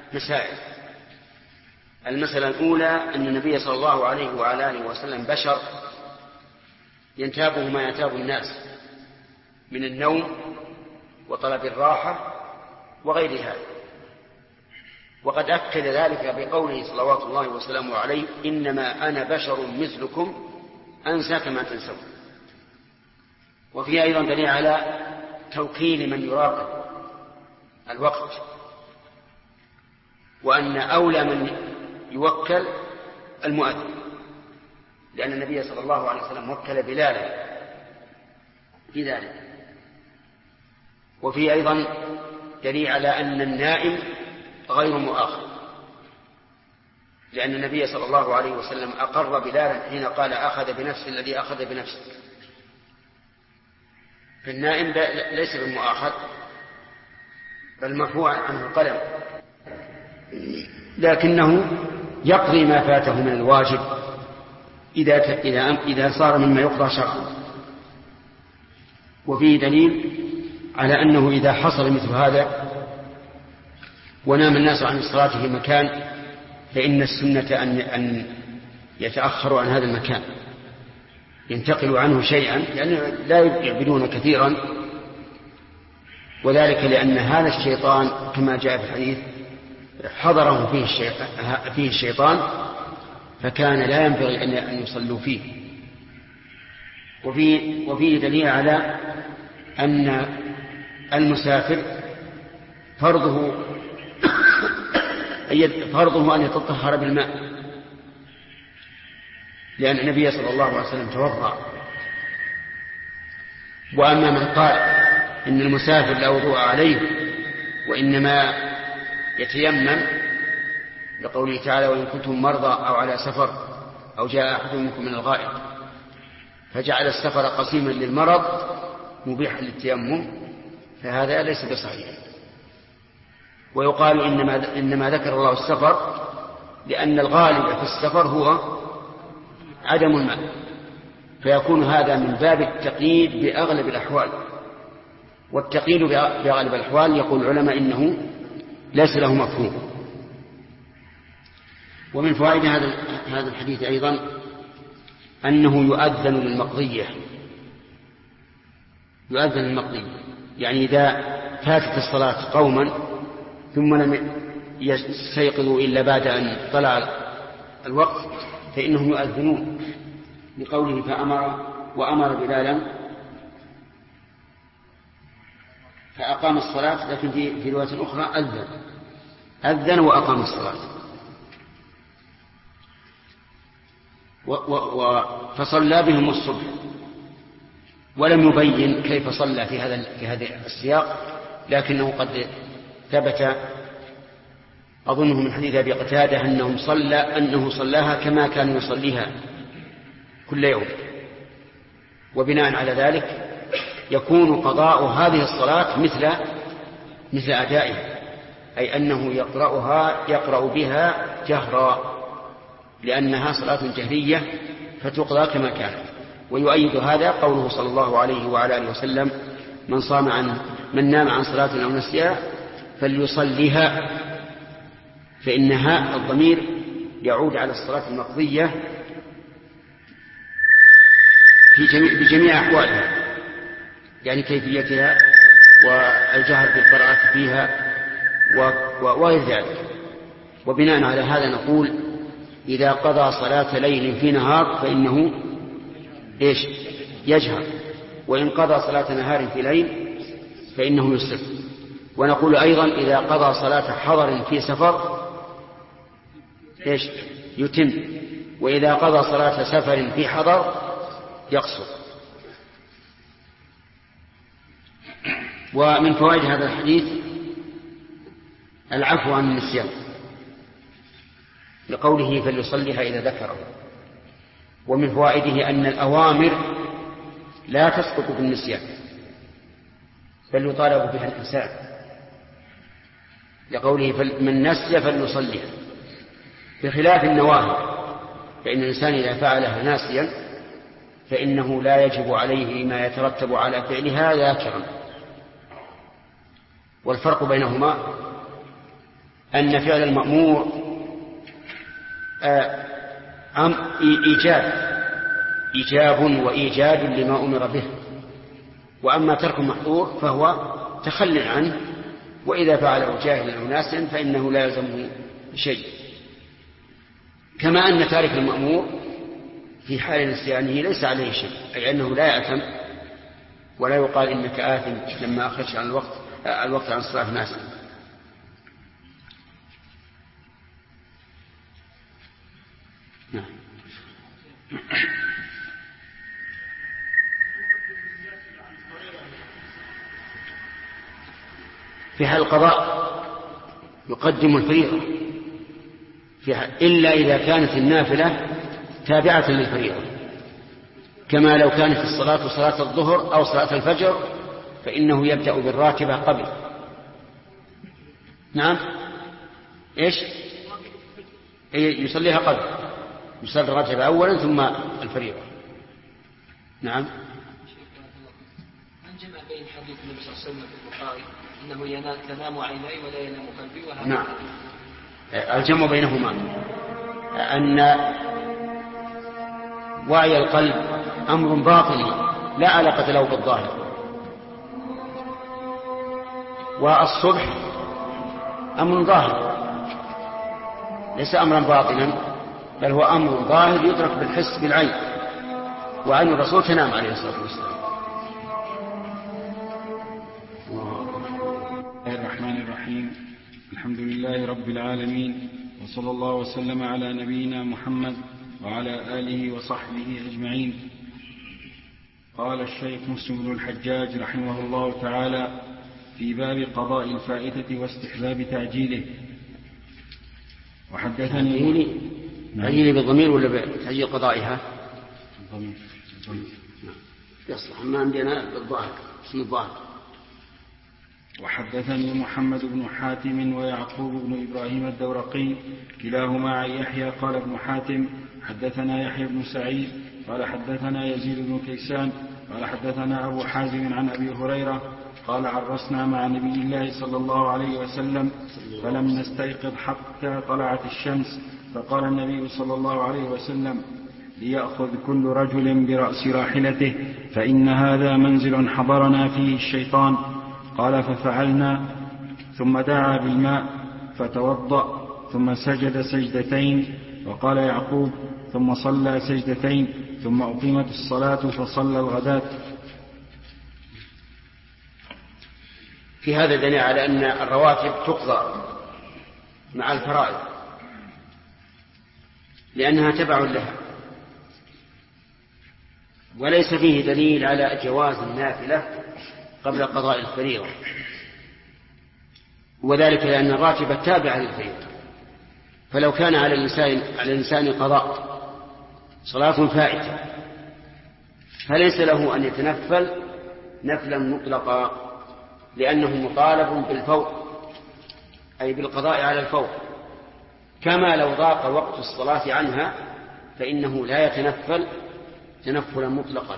مسائل. المسألة الأولى أن النبي صلى الله عليه وعلى آله وسلم بشر ينتابه ما ينتاب الناس من النوم وطلب الراحة وغير هذا، وقد أكد ذلك بقوله صلوات الله وسلامه عليه: إنما أنا بشر مثلكم أنسى كما تنسون. وفيه أيضا دليل على توكيل من يراقب الوقت، وأن أولى من يوكل المؤذن، لأن النبي صلى الله عليه وسلم وكل بلالا في ذلك. وفيه أيضا دليل على أن النائم غير مؤاخذ، لأن النبي صلى الله عليه وسلم أقر بلالا حين قال: أخذ بنفس الذي أخذ بنفسك. فالنائم ليس بالمؤاخذ، بل مرفوع عنه القلم، لكنه يقضي ما فاته من الواجب إذا صار مما يقضى شرعا. وفيه دليل على أنه إذا حصل مثل هذا ونام الناس عن الصلاة في مكان فإن السنة أن يتأخروا عن هذا المكان، ينتقلوا عنه شيئا، لأنه لا يعبدون كثيرا، وذلك لأن هذا الشيطان كما جاء في الحديث حضره فيه الشيطان، فكان لا ينبغي أن يصلوا فيه. وفيه دليل على أن المسافر فرضه أن يتطهر بالماء، لأن النبي صلى الله عليه وسلم توضأ. وأما من قال إن المسافر لا وضوء عليه وإنما يتيمم لقوله تعالى: وإن كنتم مرضى أو على سفر أو جاء أحد منكم من الغائط، فجعل السفر قسيما للمرض مبيحا للتيمم، فهذا ليس بصحيح. ويقال إنما ذكر الله السفر لأن الغالب في السفر هو عدم الماء، فيكون هذا من باب التقييد بأغلب الأحوال. والتقييد بأغلب الأحوال يقول العلماء إنه ليس له مفهوم. ومن فوائد هذا الحديث أيضا أنه يؤذن للمقضية، يعني إذا فاتت الصلاة قوما ثم لم يستيقظوا إلا بعد أن طلع الوقت فإنهم يؤذنون، لقوله وأمر بلالا فأقام الصلاة، لكن في رواية أخرى أذن وأقام الصلاة. فصلى بهم الصبح، ولم يبين كيف صلى في هذا السياق، لكنه قد ثبت أظنه من حديث أبي قتادة أنه صلاها كما كان يصليها كل يوم. وبناء على ذلك يكون قضاء هذه الصلاة مثل أدائها، أي أنه يقرأ بها جهرا، لأنها صلاة جهرية فتقضى كما كانت. ويؤيد هذا قوله صلى الله عليه وعلى آله وسلم: من نام عن صلاة أو نسيها فليصليها، فإنها الضمير يعود على الصلاة المقضية بجميع أحوالها، يعني كيفيتها والجهر بالقراءة فيها وغير ذلك. وبناء على هذا نقول: إذا قضى صلاة ليل في نهار فإنه يجهر، وإن قضى صلاة نهار في ليل فإنه يسر. ونقول أيضا: إذا قضى صلاة حضر في سفر يتم، وإذا قضى صلاة سفر في حضر يقصر. ومن فوائد هذا الحديث العفو عن النسيان، لقوله: فليصليها إذا ذكره. ومن فوائده أن الأوامر لا تسقط بالنسيان، بل يطالب بها الإنسان، لقوله: من نسي فليصليها، بخلاف النواهي، فإن الإنسان إذا فعلها ناسيا فإنه لا يجب عليه ما يترتب على فعلها ذاكرا. والفرق بينهما أن فعل المأمور إيجاب وإيجاد لما أمر به، وأما ترك المحظور فهو تخل عنه، وإذا فعله جاهلا أو ناسا فإنه لا يلزمه شيء. كما أن تارك المأمور في حال نسيانه ليس عليه شيء، أي أنه لا يأثم ولا يقال إنك آثم لما أخرج عن الوقت عن صلاة ناسا. نعم. في حال القضاء يقدم الفريضة إلا إذا كانت النافلة تابعة للفريضة، كما لو كانت الصلاة صلاة الظهر أو صلاة الفجر فإنه يبدأ بالراتبة قبل. نعم. إيش؟ يصليها قبل، يصلي الراتبة أولا ثم الفريضة. نعم. من جمع بين حديث النبي صلى الله عليه وسلم في البخاري إنه تنام عيني ولا ينام قلبي، وهذا نعم. الجمع بينهما أن وعي القلب أمر باطني لا علاقة له بالظاهر، والصبح أمر ظاهر ليس أمرا باطنا، بل هو أمر ظاهر يدرك بالحس بالعين، وعين الرسول تنام عليه الصلاة والسلام. الرحمن الرحيم. الحمد لله رب العالمين، وصلى الله وسلم على نبينا محمد وعلى آله وصحبه أجمعين. قال الشيخ مسلم بن الحجاج رحمه الله تعالى في باب قضاء الفائتة واستحباب تعجيله. وحدثني تعجيله بالضمير ولا بتعجيل قضائها؟ بالضمير. يصلح، ما عندنا بالظاهر اسم الظاهر. وحدثني محمد بن حاتم ويعقوب بن إبراهيم الدورقي كلاهما عن يحيى قال ابن حاتم حدثنا يحيى بن سعيد قال حدثنا يزيد بن كيسان قال حدثنا أبو حازم عن أبي هريرة قال عرسنا مع نبي الله صلى الله عليه وسلم فلم نستيقظ حتى طلعت الشمس، فقال النبي صلى الله عليه وسلم ليأخذ كل رجل برأس راحلته فإن هذا منزل حضرنا فيه الشيطان. قال ففعلنا، ثم دعا بالماء فتوضأ ثم سجد سجدتين. وقال يعقوب ثم صلى سجدتين ثم أقيمت الصلاة فصلى الغداة. في هذا دليل على أن الرواتب تقضى مع الفرائض لأنها تبع لها، وليس فيه دليل على جواز النافلة قبل قضاء الفريضة، وذلك لأن الراتبة تابعة للفريضة. فلو كان على الإنسان قضاء صلاة فائتة فليس له أن يتنفل نفلا مطلقا، لأنه مطالب بالفور أي بالقضاء على الفور، كما لو ضاق وقت الصلاة عنها فإنه لا يتنفل تنفلا مطلقا.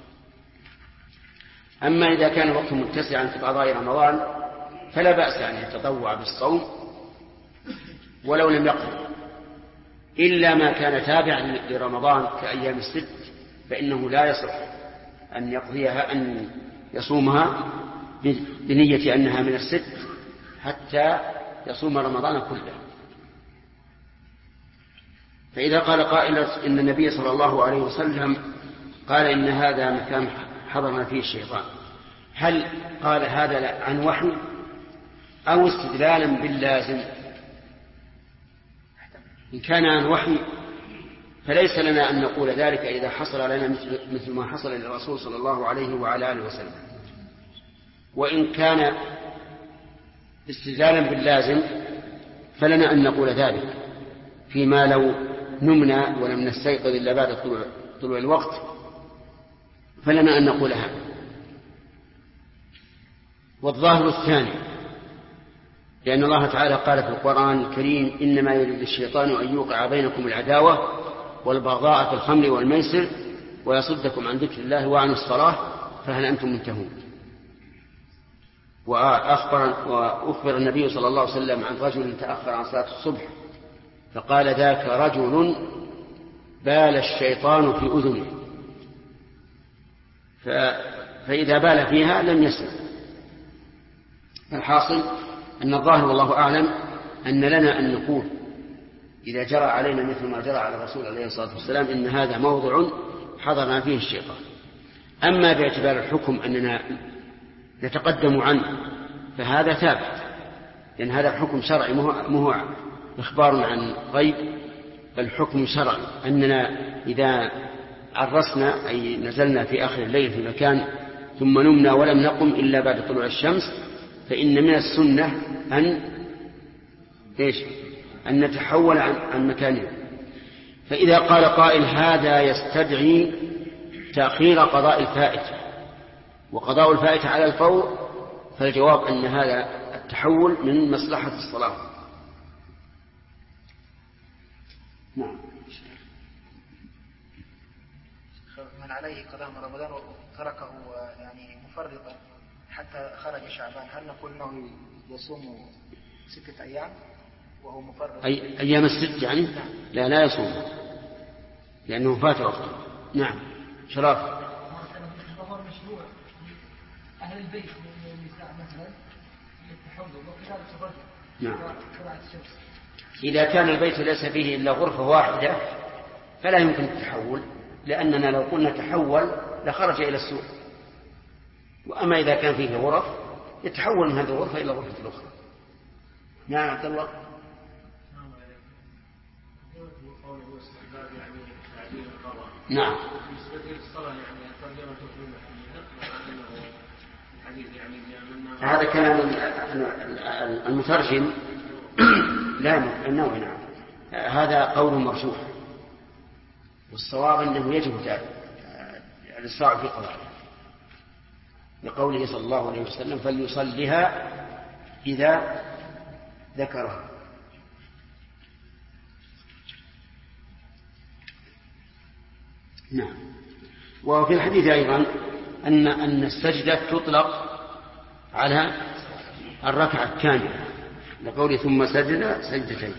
أما إذا كان وقت متسعا في قضاء رمضان فلا بأس أن يتطوع بالصوم ولو لم يقضي، إلا ما كان تابعا لرمضان كأيام الست فإنه لا يصح أن يقضيها أن يصومها بنية أنها من الست حتى يصوم رمضان كله. فإذا قال قائل إن النبي صلى الله عليه وسلم قال إن هذا مكان حضرنا فيه الشيطان، هل قال هذا عن وحي أو استدلالا باللازم؟ إن كان عن وحي فليس لنا أن نقول ذلك إذا حصل لنا مثل ما حصل للرسول صلى الله عليه وعلى آله وسلم، وإن كان استدلالا باللازم فلنا أن نقول ذلك فيما لو نمنا ولم نستيقظ إلا بعد طلوع الوقت فلنا أن نقول هذا. والظاهر الثاني، لأن الله تعالى قال في القرآن الكريم إنما يريد الشيطان أن يوقع بينكم العداوة والبغضاء في الخمر والميسر ويصدكم عن ذكر الله وعن الصلاة فهل أنتم منتهون؟ وأخبر النبي صلى الله عليه وسلم عن رجل تأخر عن صلاة الصبح فقال ذاك رجل بال الشيطان في أذنه، فإذا بال فيها لم يسمع. الحاصل أن الظاهر والله أعلم أن لنا أن نقول إذا جرى علينا مثل ما جرى على الرسول عليه الصلاة والسلام إن هذا موضع حضرنا فيه الشيطان. أما باعتبار الحكم أننا نتقدم عنه فهذا ثابت، لأن هذا حكم شرعي مو إخبار عن غيب، بل حكم شرعي أننا إذا عرسنا أي نزلنا في آخر الليل في مكان ثم نمنا ولم نقم إلا بعد طلوع الشمس فإن من السنة أن نتحول عن مكاننا. فإذا قال قائل هذا يستدعي تأخير قضاء الفائتة وقضاء الفائتة على الفور، فالجواب أن هذا التحول من مصلحة الصلاة. نعم. من عليه قضاء رمضان وتركه يعني مفرطا حتى خرج شعبان، هل نقول انه يصوم 6 أيام وهو مفرط؟ أيام الست يعني؟ لا يصوم لأنه فات وقته. نعم. شراف. مشروع أهل البيت من النساء مثلا يتحول وكذلك الرجل. نعم. إذا كان البيت ليس فيه إلا غرفة واحدة فلا يمكن التحول، لأننا لو قلنا تحول لخرج إلى السوق. وأما إذا كان فيه غرف يتحول من هذه الغرفة إلى الغرفة الأخرى. نعم عبد الله. نعم. هذا كلام المترجم لا النووي. نعم. هذا قول مرجوح، والصواب أنه يجب الإسراع في قضائها لقوله صلى الله عليه وسلم فليصلها إذا ذكرها. نعم. وفي الحديث أيضا أن السجدة تطلق على الركعة الثانية لقوله ثم سجد سجدتين.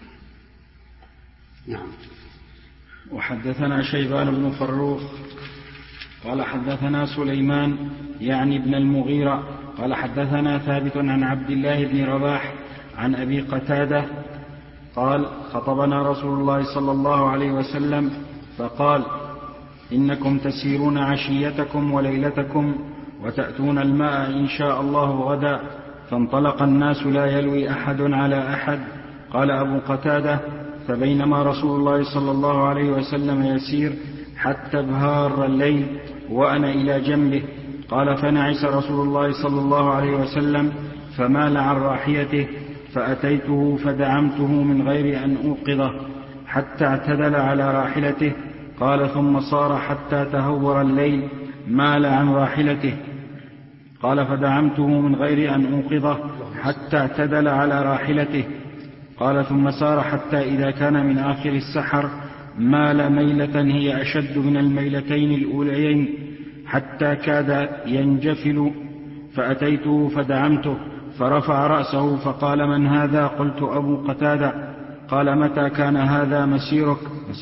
نعم. وحدثنا شيبان بن فروخ قال حدثنا سليمان يعني ابن المغيرة قال حدثنا ثابت عن عبد الله بن رباح عن أبي قتادة قال خطبنا رسول الله صلى الله عليه وسلم فقال إنكم تسيرون عشيتكم وليلتكم وتأتون الماء إن شاء الله غدا، فانطلق الناس لا يلوي أحد على أحد. قال أبو قتادة فبينما رسول الله صلى الله عليه وسلم يسير حتى ابهار الليل وأنا إلى جنبه. قال فنعس رسول الله صلى الله عليه وسلم فمال عن راحيته فأتيته فدعمته من غير أن أوقظه حتى اعتدل على راحلته. قال ثم صار حتى تهور الليل مال عن راحلته. قال فدعمته من غير أن أوقظه حتى اعتدل على راحلته. قال ثم سار حتى إذا كان من آخر السحر مال ميلة هي أشد من الميلتين الأوليين حتى كاد ينجفل. فأتيته فدعمته فرفع رأسه فقال من هذا؟ قلت أبو قتادة. قال متى كان هذا مسيرك؟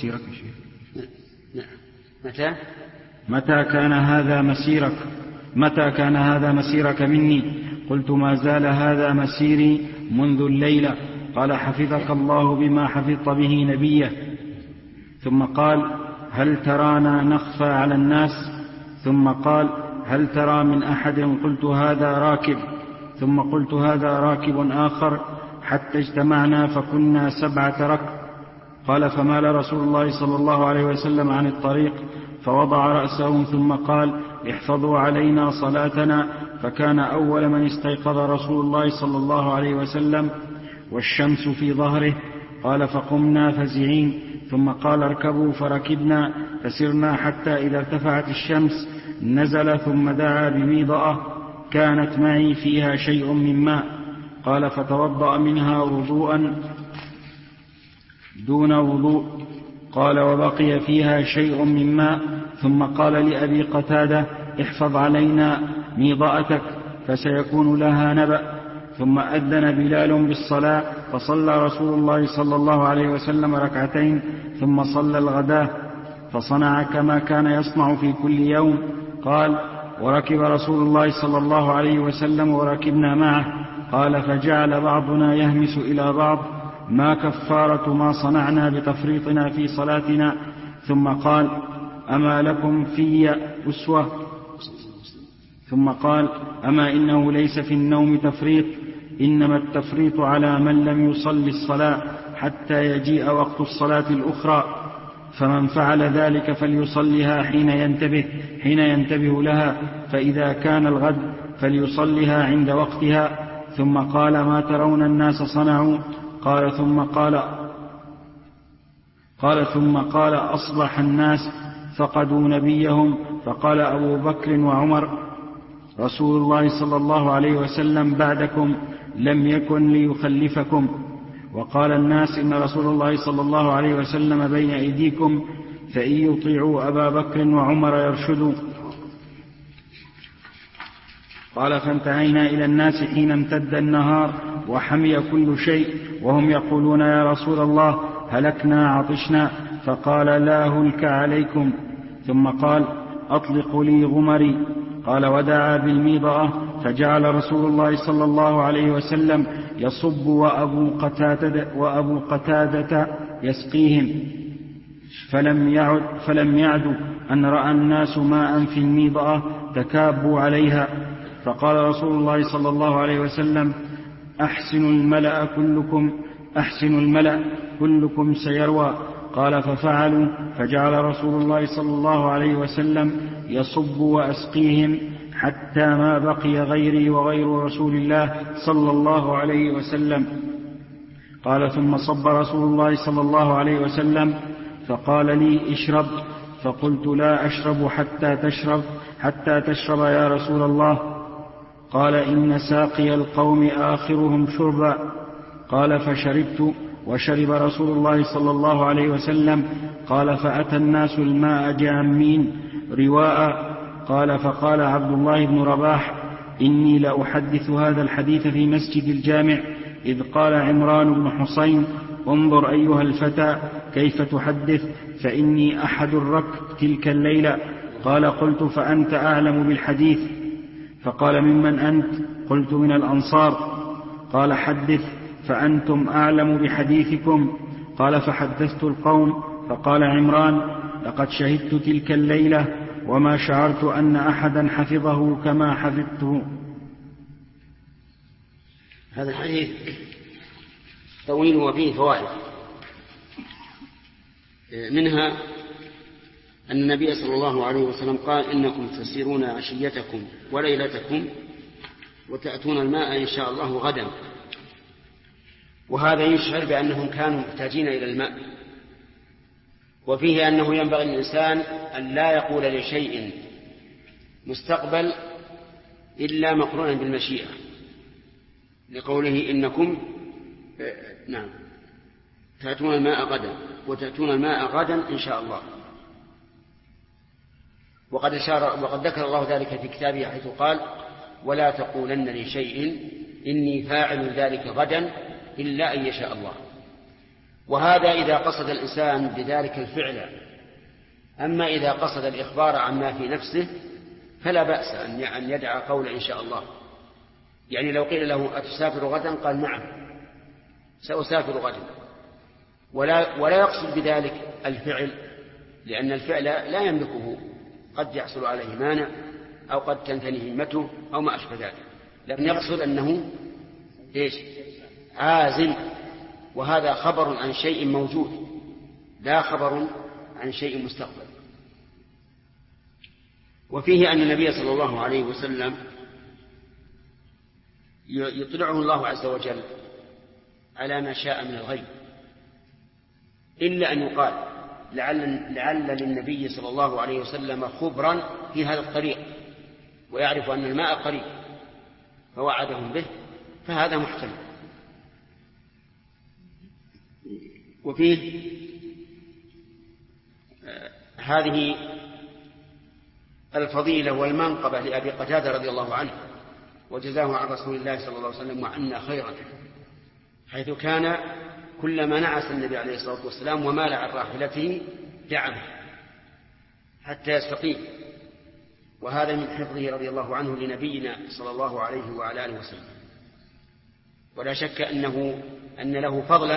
متى كان هذا مسيرك؟ متى كان هذا مسيرك مني؟ قلت ما زال هذا مسيري منذ الليلة. قال حفظك الله بما حفظت به نبيه. ثم قال هل ترانا نخفى على الناس؟ ثم قال هل ترى من أحد؟ قلت هذا راكب. ثم قلت هذا راكب آخر حتى اجتمعنا فكنا 7 ركب. قال فمال رسول الله صلى الله عليه وسلم عن الطريق فوضع رأسه ثم قال احفظوا علينا صلاتنا. فكان أول من استيقظ رسول الله صلى الله عليه وسلم والشمس في ظهره. قال فقمنا فزعين. ثم قال اركبوا فركبنا فسرنا حتى إذا ارتفعت الشمس نزل ثم دعا بميضأة كانت معي فيها شيء من ماء. قال فتوضأ منها وضوءا دون وضوء. قال وبقي فيها شيء من ماء. ثم قال لأبي قتادة احفظ علينا ميضأتك. فسيكون لها نبأ. ثم أذن بلال بالصلاة فصلى رسول الله صلى الله عليه وسلم ركعتين ثم صلى الغداة فصنع كما كان يصنع في كل يوم. قال: وركب رسول الله صلى الله عليه وسلم وركبنا معه. قال: فجعل بعضنا يهمس إلى بعض: ما كفارة ما صنعنا بتفريطنا في صلاتنا؟ ثم قال: أما لكم في أسوة؟ ثم قال: أما إنه ليس في النوم تفريط، إنما التفريط على من لم يصل الصلاة حتى يجيء وقت الصلاة الأخرى، فمن فعل ذلك فليصلها حين ينتبه لها، فإذا كان الغد فليصلها عند وقتها. ثم قال: ما ترون الناس صنعوا؟ ثم قال: أصبح الناس فقدوا نبيهم. فقال أبو بكر وعمر: رسول الله صلى الله عليه وسلم بعدكم لم يكن ليخلفكم. وقال الناس: إن رسول الله صلى الله عليه وسلم بين أيديكم، فإن يطيعوا أبا بكر وعمر يرشدوا. قال: فانتهينا إلى الناس حين امتد النهار وحمي كل شيء، وهم يقولون: يا رسول الله هلكنا عطشنا. فقال: لا هلك عليكم. ثم قال: أطلقوا لي غمري. قال: ودعا بالميضأة، فجعل رسول الله صلى الله عليه وسلم يصب وأبو قتادة يسقيهم، فلم يعد أن رأى الناس ماء في الميضأة تكابوا عليها. فقال رسول الله صلى الله عليه وسلم: أحسنوا الملأ كلكم سيروى. قال: ففعلوا، فجعل رسول الله صلى الله عليه وسلم يصب وأسقيهم حتى ما بقي غيري وغير رسول الله صلى الله عليه وسلم. قال: ثم صب رسول الله صلى الله عليه وسلم فقال لي: اشرب. فقلت: لا أشرب حتى تشرب يا رسول الله. قال: إن ساقي القوم آخرهم شربا. قال: فشربت، وشرب رسول الله صلى الله عليه وسلم. قال: فأتى الناس الماء جامين رواء. قال: فقال عبد الله بن رباح: إني لأحدث هذا الحديث في مسجد الجامع، إذ قال عمران بن حسين: انظر أيها الفتى كيف تحدث، فإني أحد الركب تلك الليلة. قال: قلت: فأنت أعلم بالحديث. فقال: ممن أنت؟ قلت: من الأنصار. قال: حدث، فأنتم أعلم بحديثكم. قال: فحدثت القوم. فقال عمران: لقد شهدت تلك الليلة وما شعرت أن أحدا حفظه كما حفظته. هذا الحديث طويل وفيه فوائد، منها أن النبي صلى الله عليه وسلم قال: إنكم تسيرون عشيتكم وليلتكم وتأتون الماء إن شاء الله غدا. وهذا يشعر بأنهم كانوا محتاجين إلى الماء. وفيه أنه ينبغي للإنسان أن لا يقول لشيء مستقبل إلا مقرونا بالمشيئة، لقوله: إنكم تأتون الماء غدا وتأتون الماء غدا إن شاء الله. وقد ذكر الله ذلك في كتابه حيث قال: ولا تقولن لشيء إني فاعل ذلك غدا إلا أن يشاء الله. وهذا إذا قصد الإنسان بذلك الفعل. أما إذا قصد الإخبار عما في نفسه فلا بأس أن يدعى قول إن شاء الله. يعني لو قيل له: أتسافر غدا؟ قال: نعم سأسافر غدا، ولا يقصد بذلك الفعل، لأن الفعل لا يملكه، قد يحصل عليه مانع أو قد تنتهي همته أو ما أشبه ذلك، لكن يقصد أنه عازم. وهذا خبر عن شيء موجود لا خبر عن شيء مستقبل. وفيه أن النبي صلى الله عليه وسلم يطلعه الله عز وجل على ما شاء من الغيب، إلا أن يقال: لعل للنبي صلى الله عليه وسلم خبرا في هذا الطريق ويعرف أن الماء قريب فوعدهم به، فهذا محتمل. وفيه هذه الفضيلة والمنقبة لأبي قتادة رضي الله عنه، وجزاه عن رسول الله صلى الله عليه وسلم وعنا خيرا، حيث كان كلما نعس النبي عليه الصلاة والسلام ومال عن راحلته دعمه حتى يستقيم، وهذا من حفظه رضي الله عنه لنبينا صلى الله عليه وعلى آله وسلم. ولا شك أن له فضلا،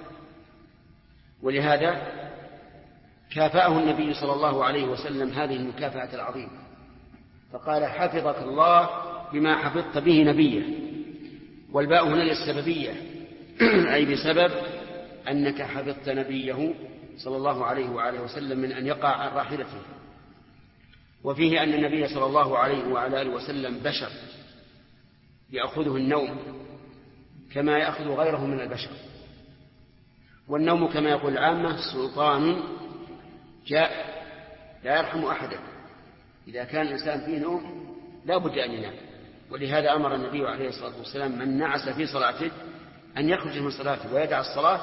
ولهذا كافأه النبي صلى الله عليه وسلم هذه المكافأة العظيمة، فقال حفظك الله بما حفظت به نبيه، والباء هنا للسببية أي بسبب أنك حفظت نبيه صلى الله عليه وآله وسلم من أن يقع عن راحلته. وفيه أن النبي صلى الله عليه وعلى آله وسلم بشر يأخذه النوم كما يأخذ غيره من البشر، والنوم كما يقول العامة سلطان جاء لا يرحم أحدا، إذا كان الإنسان فيه نوم لا بد أن ينام. ولهذا أمر النبي عليه الصلاة والسلام من نعس في صلاته أن يخرج من صلاته ويدع الصلاة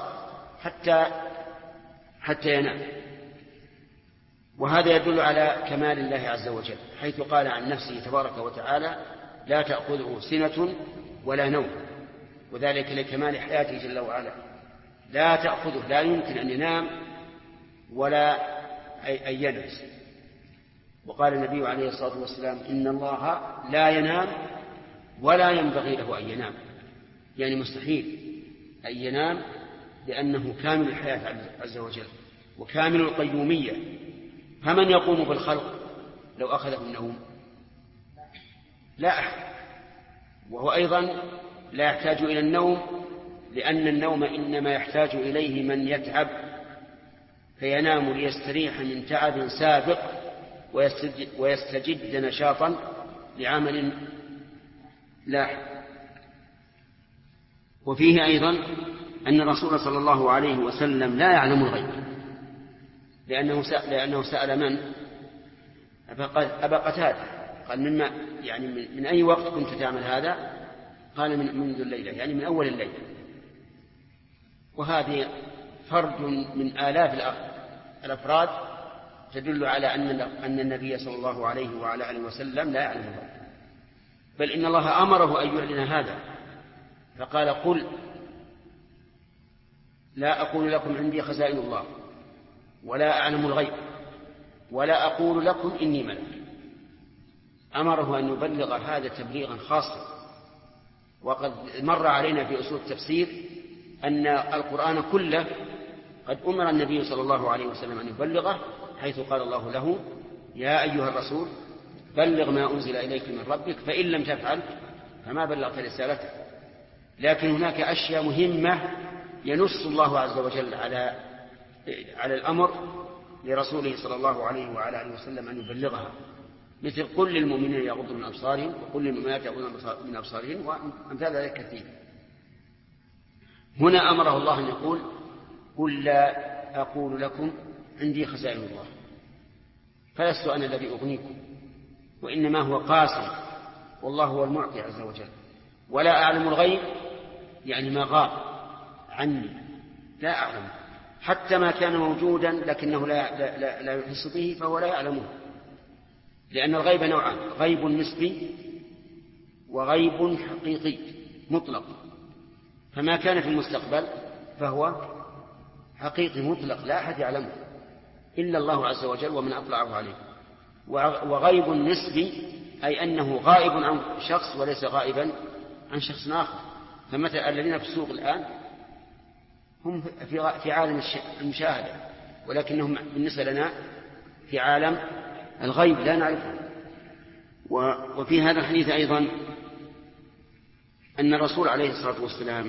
حتى ينام. وهذا يدل على كمال الله عز وجل، حيث قال عن نفسه تبارك وتعالى لا تأخذه سنة ولا نوم، وذلك لكمال حياته جل وعلا، لا تأخذه، لا يمكن أن ينام ولا أن ينعس. وقال النبي عليه الصلاة والسلام إن الله لا ينام ولا ينبغي له أن ينام، يعني مستحيل أن ينام، لأنه كامل الحياة عز وجل وكامل القيومية. فمن يقوم بالخلق لو أخذه النوم؟ لا أحد. وهو أيضا لا يحتاج إلى النوم، لأن النوم إنما يحتاج إليه من يتعب فينام ليستريح من تعب سابق ويستجد نشاطا لعمل لاحق. وفيه أيضا أن الرسول صلى الله عليه وسلم لا يعلم الغيب، لأنه سأل من؟ أبا قتادة، قال من أي وقت كنت تعمل هذا؟ قال منذ الليلة، يعني من أول الليل. وهذه فرد من آلاف الأفراد تدل على أن النبي صلى الله عليه وعلى آله وسلم لا يعلم الغيب، بل إن الله أمره أن يعلن هذا، فقال قل لا أقول لكم عندي خزائن الله ولا أعلم الغيب ولا أقول لكم إني ملك. أمره أن يبلغ هذا تبليغا خاصا. وقد مر علينا في أصول التفسير أن القرآن كله قد أمر النبي صلى الله عليه وسلم أن يبلغه، حيث قال الله له يا أيها الرسول بلغ ما أنزل إليك من ربك فإن لم تفعل فما بلغت رسالته. لكن هناك أشياء مهمة ينص الله عز وجل على الأمر لرسوله صلى الله عليه وعلى آله وسلم أن يبلغها، مثل قل للمؤمنين يغضوا من أبصارهم وقل للمؤمنات يغضن من أبصارهن وأمثال ذلك كثير. هنا أمره الله أن يقول قل لا أقول لكم عندي خزائن الله، فلست أنا الذي أغنيكم، وإنما هو قاسم، والله هو المعطي عز وجل. ولا أعلم الغيب يعني ما غاب عني، لا أعلم، حتى ما كان موجودا لكنه لا يحس به فهو لا يعلمه، لأن الغيب نوعان: غيب نسبي وغيب حقيقي مطلق. فما كان في المستقبل فهو حقيقي مطلق لا أحد يعلمه إلا الله عز وجل ومن أطلعه عليه. وغيب نسبي أي أنه غائب عن شخص وليس غائبا عن شخص آخر. فمثلا الذين في السوق الآن هم في عالم المشاهدة، ولكنهم بالنسبة لنا في عالم الغيب لا نعرفه. وفي هذا الحديث أيضا أن الرسول عليه الصلاة والسلام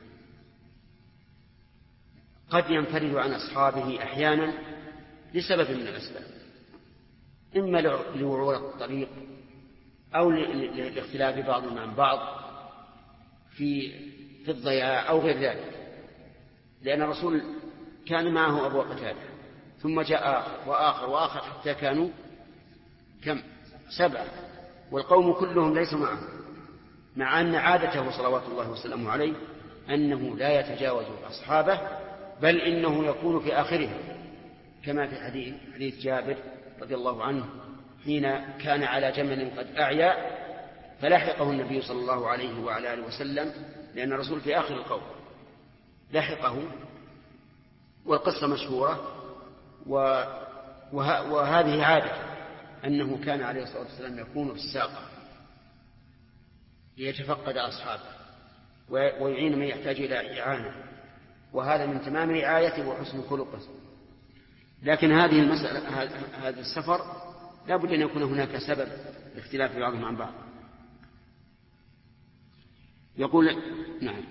قد ينفرد عن أصحابه أحيانا لسبب من الأسباب، إما لوعورة الطريق أو لاختلاف بعضهم عن بعض في الضياع أو غير ذلك، لأن الرسول كان معه أبو قتادة ثم جاء آخر وآخر وآخر حتى كانوا كم 7، والقوم كلهم ليسوا معه، مع أن عادته صلوات الله وسلامه عليه أنه لا يتجاوز أصحابه، بل إنه يكون في آخرهم، كما في حديث جابر رضي الله عنه حين كان على جمل قد أعيا فلحقه النبي صلى الله عليه وعلى آله وسلم، لأن الرسول في آخر القول لحقه، والقصة مشهورة. وهذه عادة أنه كان عليه الصلاة والسلام يكون في الساقة ليتفقد أصحابه ويعين من يحتاج إلى إعانة، وهذا من تمام رعايته وحسن خلقه. لكن هذه المسألة، هذا السفر لا بد أن يكون هناك سبب لاختلاف بعضهم عن بعض. يقول نعم.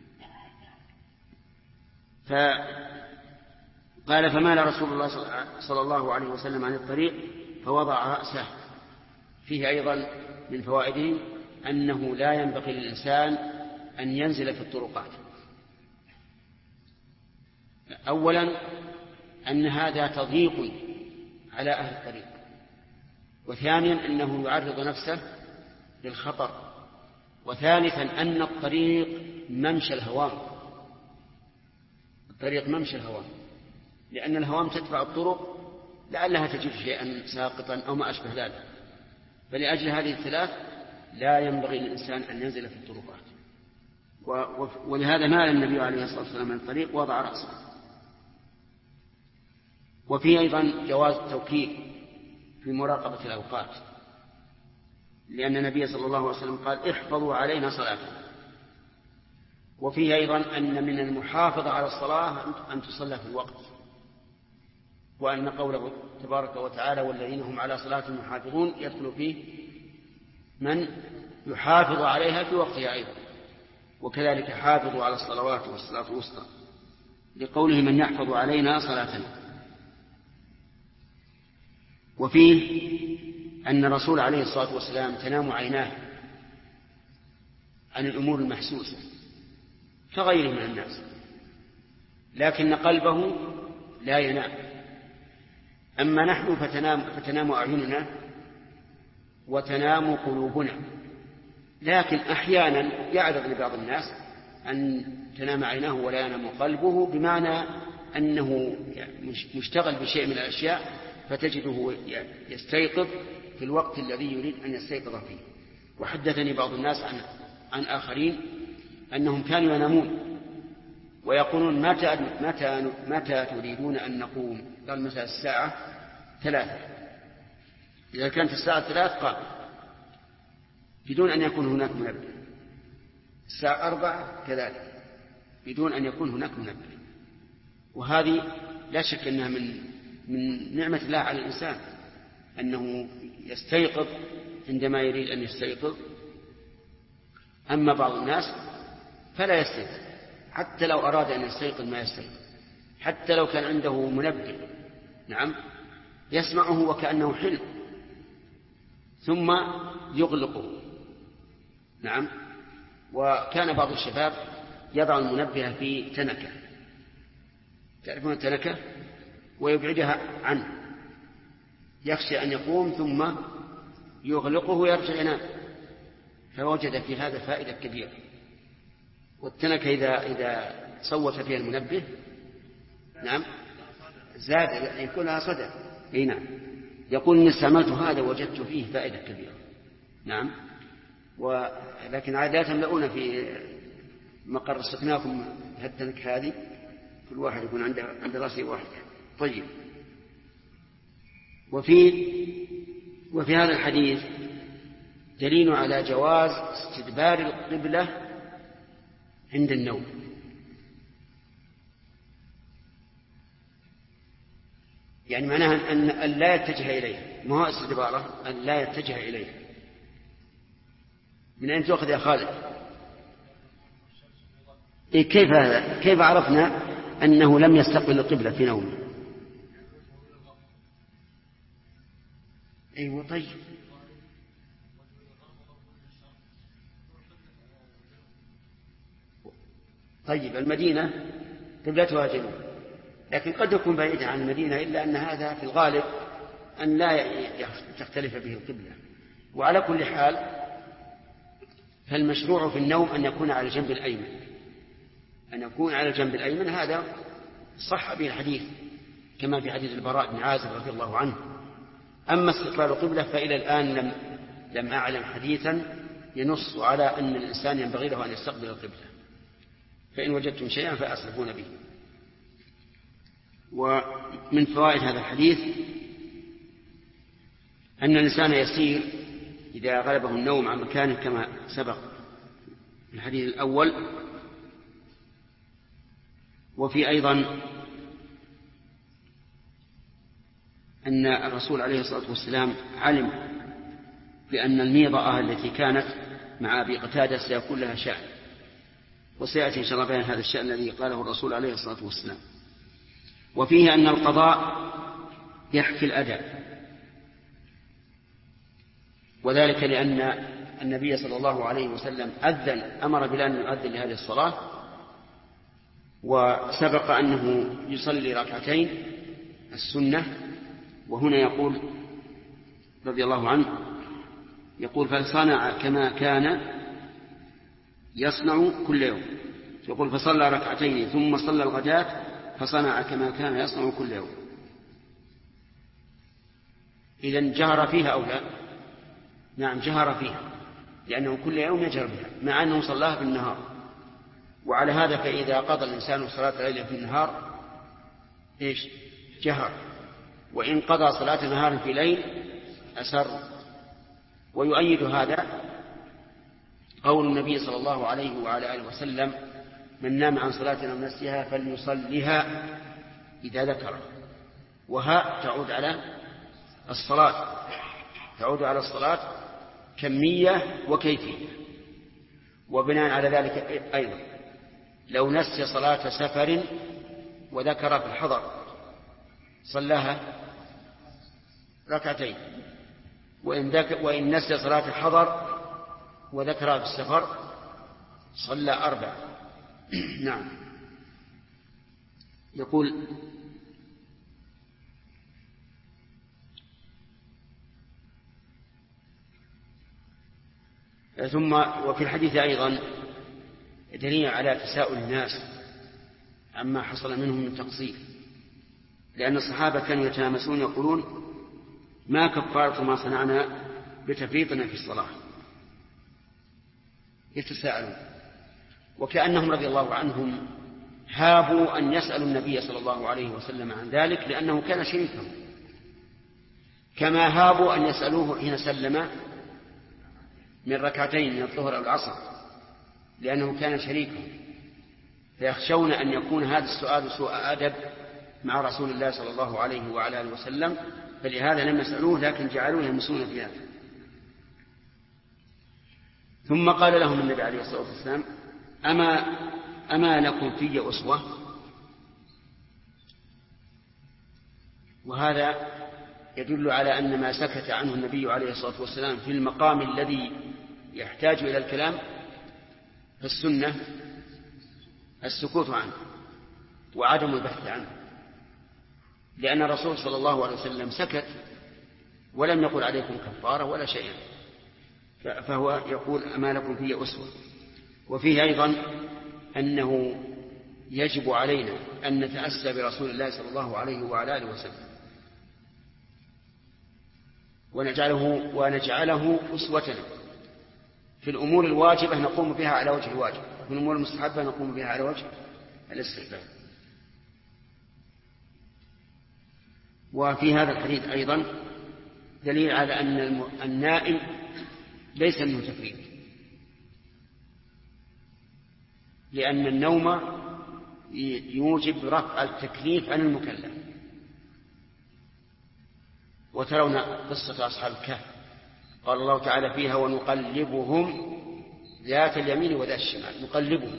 قال فمال رسول الله صلى الله عليه وسلم عن الطريق فوضع رأسه. فيه أيضا من فوائده أنه لا ينبغي للإنسان أن ينزل في الطرقات. أولا أن هذا تضييق على أهل الطريق، وثانيا أنه يعرض نفسه للخطر، وثالثا أن الطريق ممشى الهوام. الطريق ممشى الهوام، لأن الهوام تدفع الطرق لعلها تجد شيئا ساقطا أو ما أشبه ذلك. فلأجل هذه الثلاث لا ينبغي للإنسان أن ينزل في الطرقات. ولهذا مال النبي عليه الصلاة والسلام من الطريق وضع رأسه. وفيه أيضا جواز التوكيل في مراقبة الأوقات، لأن النبي صلى الله عليه وسلم قال احفظوا علينا صلاتنا. وفيه أيضا أن من المحافظة على الصلاة أن تصلى في الوقت، وأن قوله تبارك وتعالى والذين هم على صلاتهم يحافظون يدخل فيه من يحافظ عليها في وقتها أيضا. وكذلك حافظوا على الصلوات والصلاة الوسطى، لقوله من يحفظ علينا صلاتنا. وفيه أن الرسول عليه الصلاة والسلام تنام عيناه عن الأمور المحسوسة كغيره من الناس، لكن قلبه لا ينام. أما نحن فتنام أعيننا وتنام قلوبنا. لكن أحيانا يعرض لبعض الناس أن تنام عيناه ولا ينام قلبه، بمعنى أنه مشتغل بشيء من الأشياء فتجده يستيقظ في الوقت الذي يريد أن يستيقظ فيه. وحدثني بعض الناس عن آخرين أنهم كانوا ينامون ويقولون متى تريدون أن نقوم؟ قال مثلا الساعة 3. إذا كانت الساعة 3 قام بدون أن يكون هناك منبه. الساعة 4 كذلك بدون أن يكون هناك منبه. وهذه لا شك أنها من نعمة الله على الإنسان، أنه يستيقظ عندما يريد أن يستيقظ. أما بعض الناس فلا يستيقظ، حتى لو أراد أن يستيقظ ما يستيقظ، حتى لو كان عنده منبه نعم يسمعه وكأنه حلم ثم يغلقه. نعم. وكان بعض الشباب يضع المنبه في تنكة، تعرفون التنكة، ويبعدها عنه، يخشى أن يقوم ثم يغلقه ويرجع ينام، فوجد في هذا فائدة كبيرة. والتنكة إذا صوت فيها المنبه نعم زاد يكون لها صدى. اي نعم. يقول إني استعملت هذا وجدت فيه فائدة كبيرة. نعم. ولكن عادة يملؤون في مقر سكناكم التنكة هذه، كل واحد يكون عند رأسه واحد. طيب. وفي هذا الحديث دليل على جواز استدبار القبلة عند النوم. يعني معناها أن لا يتجه إليه، ما هو استدباره أن لا يتجه إليه. من أين تأخذ يا خالد؟ كيف عرفنا أنه لم يستقبل القبلة في نومه؟ أيوة. طيب المدينة قبلتها جنوب، لكن قد يكون بعيدا عن المدينة، إلا أن هذا في الغالب أن لا تختلف به القبلة. وعلى كل حال فالمشروع في النوم أن يكون على الجنب الأيمن، أن يكون على الجنب الأيمن. هذا صح به الحديث كما في حديث البراء بن عازب رضي الله عنه. أما استقبال القبلة فإلى الآن لم أعلم حديثا ينص على أن الإنسان ينبغي له أن يستقبل القبلة، فإن وجدتم شيئا فأسرفون به. ومن فوائد هذا الحديث أن الإنسان يسير إذا غلبه النوم عن مكانه كما سبق في الحديث الأول. وفي أيضا أن الرسول عليه الصلاة والسلام علم بأن الميضة التي كانت مع أبي قتادة سيكون لها شأن، وسيأتي إن شاء الله بيان هذا الشأن الذي قاله الرسول عليه الصلاة والسلام. وفيه أن القضاء يحكي الأداء، وذلك لأن النبي صلى الله عليه وسلم أمر بلال أن يؤذن لهذه الصلاة، وسبق أنه يصلي ركعتين السنة. وهنا يقول رضي الله عنه يقول فصنع كما كان يصنع كل يوم، يقول فصلى ركعتين ثم صلى الغداة فصنع كما كان يصنع كل يوم. إذن جهر فيها أو لا؟ نعم جهر فيها، لأنه كل يوم يجهر بها مع أنه صلاها في النهار. وعلى هذا فإذا قضى الإنسان صلاة الليل في النهار إيش؟ جهر. وإن قضى صلاة نهار في ليل أسر. ويؤيد هذا قول النبي صلى الله عليه وعلى آله وسلم من نام عن صلاة أو نسيها فليصليها إذا ذكر. وها تعود على الصلاة كمية وكيفية. وبناء على ذلك أيضا لو نسي صلاة سفر وذكر في الحضر صلاها ركعتين، وإن نسي صلاة الحضر وذكرها في السفر صلى 4. نعم. يقول ثم وفي الحديث أيضا دليل على تساؤل الناس عما حصل منهم من تقصير، لأن الصحابة كانوا يتنامسون يقولون ما كفارة ما صنعنا بتفريطنا في الصلاة، يتساءلون، وكأنهم رضي الله عنهم هابوا أن يسألوا النبي صلى الله عليه وسلم عن ذلك لأنه كان شريكهم، كما هابوا أن يسألوه حين سلم من ركعتين من الظهر أو العصر لأنه كان شريكهم، فيخشون أن يكون هذا السؤال سوء أدب مع رسول الله صلى الله عليه وعلى آله وسلم، فلهذا لم يسألوه لكن جعلوه يمسون في هذا. ثم قال لهم النبي عليه الصلاة والسلام أما لكم في أسوة؟ وهذا يدل على أن ما سكت عنه النبي عليه الصلاة والسلام في المقام الذي يحتاج إلى الكلام في السنة السكوت عنه وعدم البحث عنه، لأن الرسول صلى الله عليه وسلم سكت ولم يقل عليكم كفارة ولا شيئا، فهو يقول أما لكم في أسوة. وفيه أيضا أنه يجب علينا أن نتأسى برسول الله صلى الله عليه وعلى آله وسلم ونجعله أسوتنا في الأمور الواجبة نقوم بها على وجه الواجب، وفي الأمور المستحبة نقوم بها على وجه الاستحباب. وفي هذا الحديث أيضا دليل على أن النائم ليس منه تفريط، لأن النوم يوجب رفع التكليف عن المكلف. وترون قصة أصحاب الكهف قال الله تعالى فيها ونقلبهم ذات اليمين وذات الشمال، نقلبهم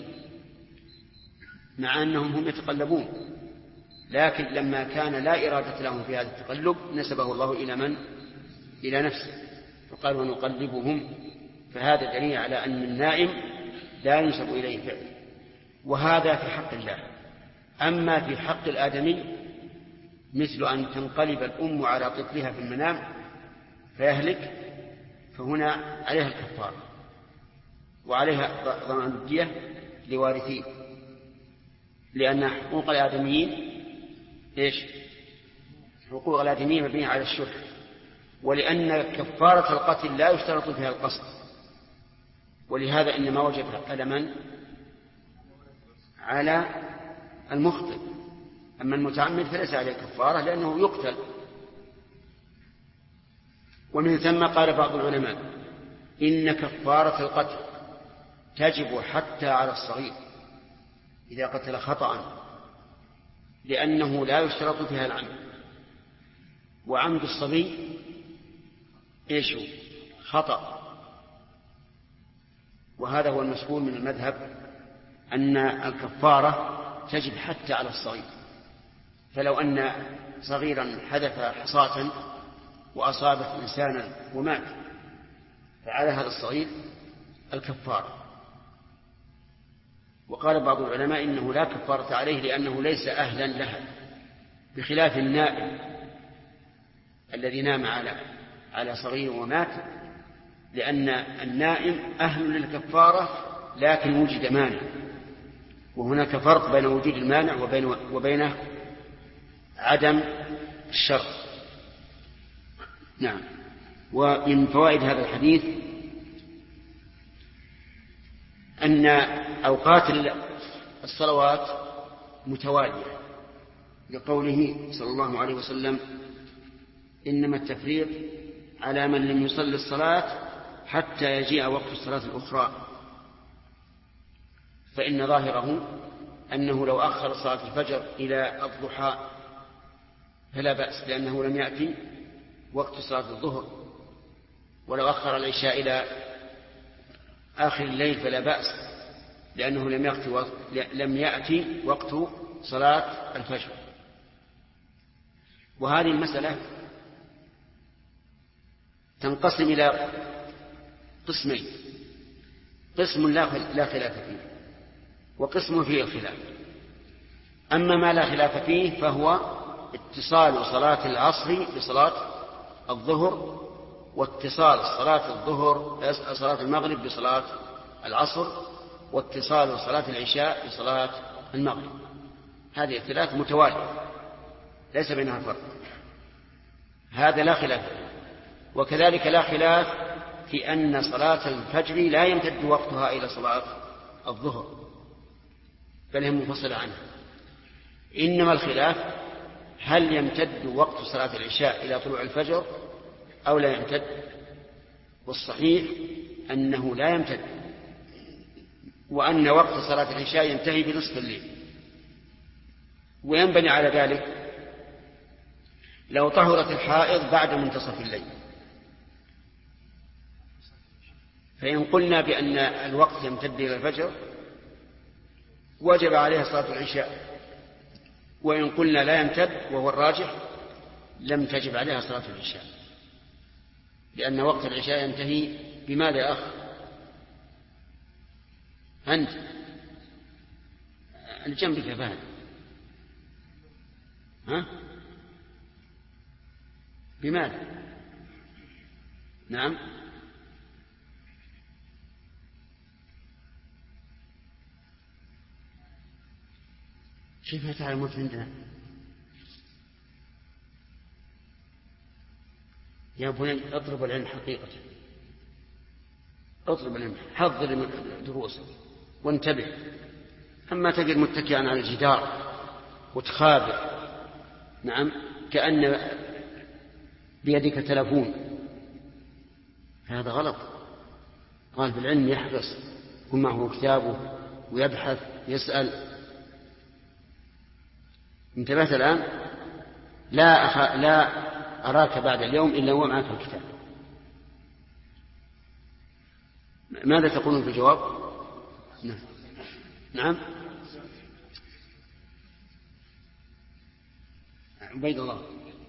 مع أنهم هم يتقلبون، لكن لما كان لا إرادة لهم في هذا التقلب نسبه الله إلى من؟ إلى نفسه، فقال ونقلبهم. فهذا دليل على أن النائم لا ينسب إليه فعل، وهذا في حق الله. أما في حق الآدمي مثل أن تنقلب الأم على طفلها في المنام فيهلك، فهنا عليها الكفارة وعليها ضمان الدية لوارثيه، لأن حقوق الآدميين إيش؟ حقوق الآدميين مبنية على الشرك، ولأن كفارة القتل لا يشترط فيها القصد، ولهذا إنما وجب على من؟ على المخطئ. أما المتعمد فليس عليه كفارة لأنه يقتل. ومن ثم قال بعض العلماء إن كفارة القتل تجب حتى على الصغير إذا قتل خطأ، لأنه لا يشترط فيها العمد، وعمد الصبي إيش خطأ. وهذا هو المشهور من المذهب أن الكفارة تجب حتى على الصغير. فلو أن صغيرا حدث حصاة وأصابت إنسانا ومات فعلى هذا الصغير الكفارة. وقال بعض العلماء إنه لا كفارة عليه لأنه ليس أهلا لها، بخلاف النائم الذي نام على صغير ومات، لأن النائم أهل للكفارة لكن وجد مانع، وهناك فرق بين وجود المانع وبين عدم الشرط. نعم. ومن فوائد هذا الحديث أن أوقات الصلوات متوالية، لقوله صلى الله عليه وسلم إنما التفريط على من لم يصلي الصلاة حتى يجيء وقت الصلاة الأخرى. فإن ظاهره أنه لو أخر صلاة الفجر إلى الضحى فلا بأس، لأنه لم يأتي وقت صلاة الظهر، ولو أخر العشاء إلى آخر الليل فلا بأس، لأنه لم يأتي وقت صلاة الفجر. وهذه المسألة تنقسم إلى قسمين: قسم لا خلاف فيه، وقسم فيه الخلاف. أما ما لا خلاف فيه فهو اتصال صلاة العصر بصلاة الظهر، واتصال صلاة المغرب بصلاة العصر، واتصال صلاة العشاء بصلاة المغرب. هذه الثلاث متوالية ليس بينها فرق، هذا لا خلاف فيه. وكذلك لا خلاف في أن صلاة الفجر لا يمتد وقتها إلى صلاة الظهر، بل هي منفصلة عنها. إنما الخلاف هل يمتد وقت صلاة العشاء إلى طلوع الفجر أو لا يمتد؟ والصحيح أنه لا يمتد، وأن وقت صلاة العشاء ينتهي بنصف الليل. وينبني على ذلك لو طهرت الحائض بعد منتصف الليل، فإن قلنا بأن الوقت يمتد إلى الفجر وجب عليها صلاة العشاء، وإن قلنا لا يمتد وهو الراجح لم تجب عليها صلاة العشاء، لأن وقت العشاء ينتهي بماذا يا أخ أنت الجنب فهد؟ ها؟ بماذا؟ نعم. كيف تعلمون عندنا يا بني؟ اطلب العلم حقيقة، اطلب العلم، حضر من دروسك وانتبه. أما تجد متكئا على الجدار وتخابر، نعم، كأن بيدك تلفون، هذا غلط. طالب العلم يحرص، يكون معه كتابه ويبحث يسأل. انتبهت الآن؟ لا أراك بعد اليوم إلا هو معك الكتاب. ماذا تقولون في الجواب؟ نعم. عبيد الله.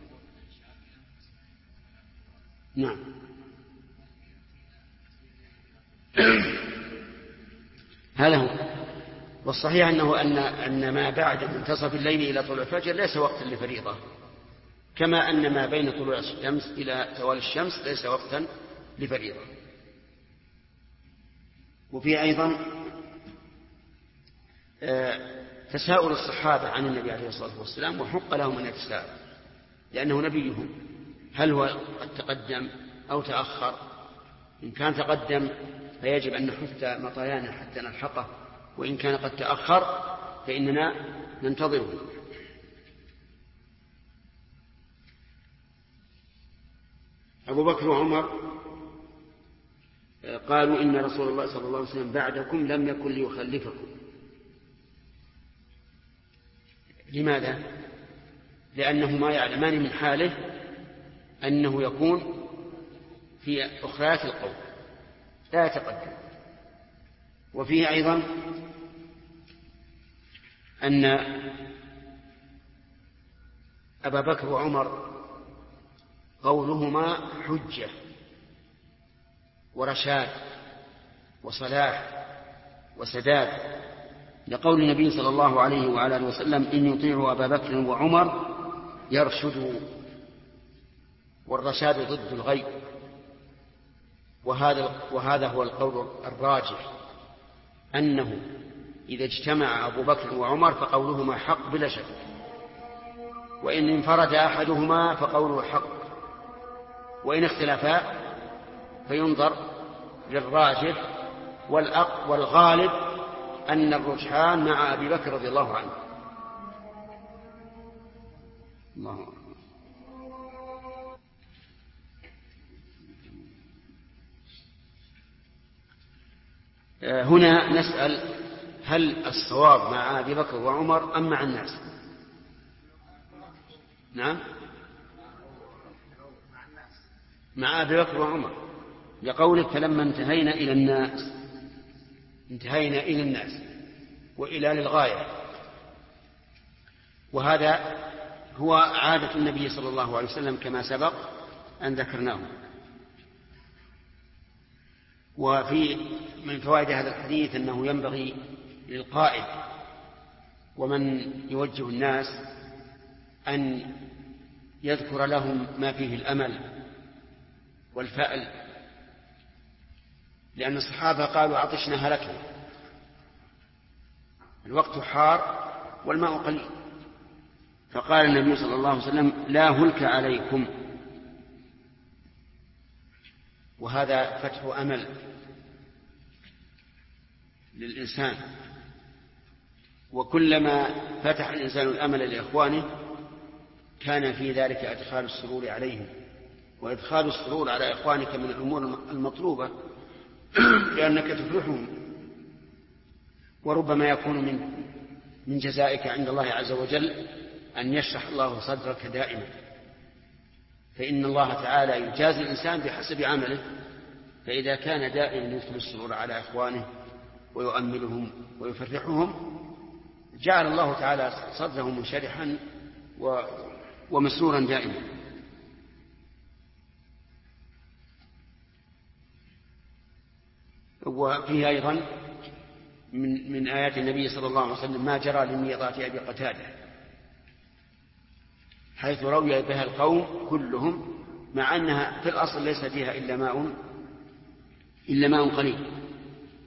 نعم. هذا هو. والصحيح أن ما بعد منتصف الليل إلى طلوع الفجر ليس وقتا لفريضة، كما أن ما بين طلوع الشمس إلى زوال الشمس ليس وقتا لفريضة. وفي أيضا تساؤل الصحابة عن النبي عليه الصلاة والسلام، وحق لهم أن يتساءلوا لأنه نبيهم، هل هو قد تقدم أو تأخر؟ إن كان تقدم فيجب أن نحث مطايانا حتى نلحقه، وإن كان قد تأخر فإننا ننتظره. أبو بكر وعمر قالوا إن رسول الله صلى الله عليه وسلم بعدكم لم يكن ليخلفكم. لماذا؟ لأنهما يعلمان من حاله أنه يكون في أخرات القوم لا يتقدم. وفيه أيضا أن أبا بكر وعمر قولهما حجة ورشاد وصلاح وسداد، لقول النبي صلى الله عليه وعلى اله وسلم: إن يطيعوا أبا بكر وعمر يرشدوا. والرشاد ضد الغي، وهذا هو القول الراجح، أنه إذا اجتمع أبو بكر وعمر فقولهما حق بلا شك، وإن انفرد أحدهما فقوله حق، وإن اختلفا فينظر للراجح، والغالب أن الرجحان مع أبي بكر رضي الله عنه. الله هنا نسأل: هل الصواب مع أبي بكر وعمر أم مع الناس؟ نعم، مع أبي بكر وعمر، لقولك: فلما انتهينا إلى الناس وإلى للغاية. وهذا هو عادة النبي صلى الله عليه وسلم كما سبق أن ذكرناه. وفي من فوائد هذا الحديث أنه ينبغي للقائد ومن يوجه الناس أن يذكر لهم ما فيه الأمل والفأل، لأن الصحابة قالوا: عطشنا هلكنا، الوقت حار والماء قليل، فقال النبي صلى الله عليه وسلم: لا هلك عليكم. وهذا فتح أمل للإنسان، وكلما فتح الإنسان الأمل لإخوانه كان في ذلك إدخال السرور عليهم، وإدخال السرور على إخوانك من الأمور المطلوبة لأنك تفرحهم، وربما يكون من جزائك عند الله عز وجل أن يشرح الله صدرك دائما، فإن الله تعالى يجازي الإنسان بحسب عمله، فإذا كان دائما يدخل السرور على إخوانه ويؤملهم ويفرحهم جعل الله تعالى صدره منشرحا ومسرورا دائما. وفيه أيضا من آيات النبي صلى الله عليه وسلم ما جرى لميضات أبي قتادة، حيث روي بها القوم كلهم، مع أنها في الأصل ليس فيها إلا ماء قليل،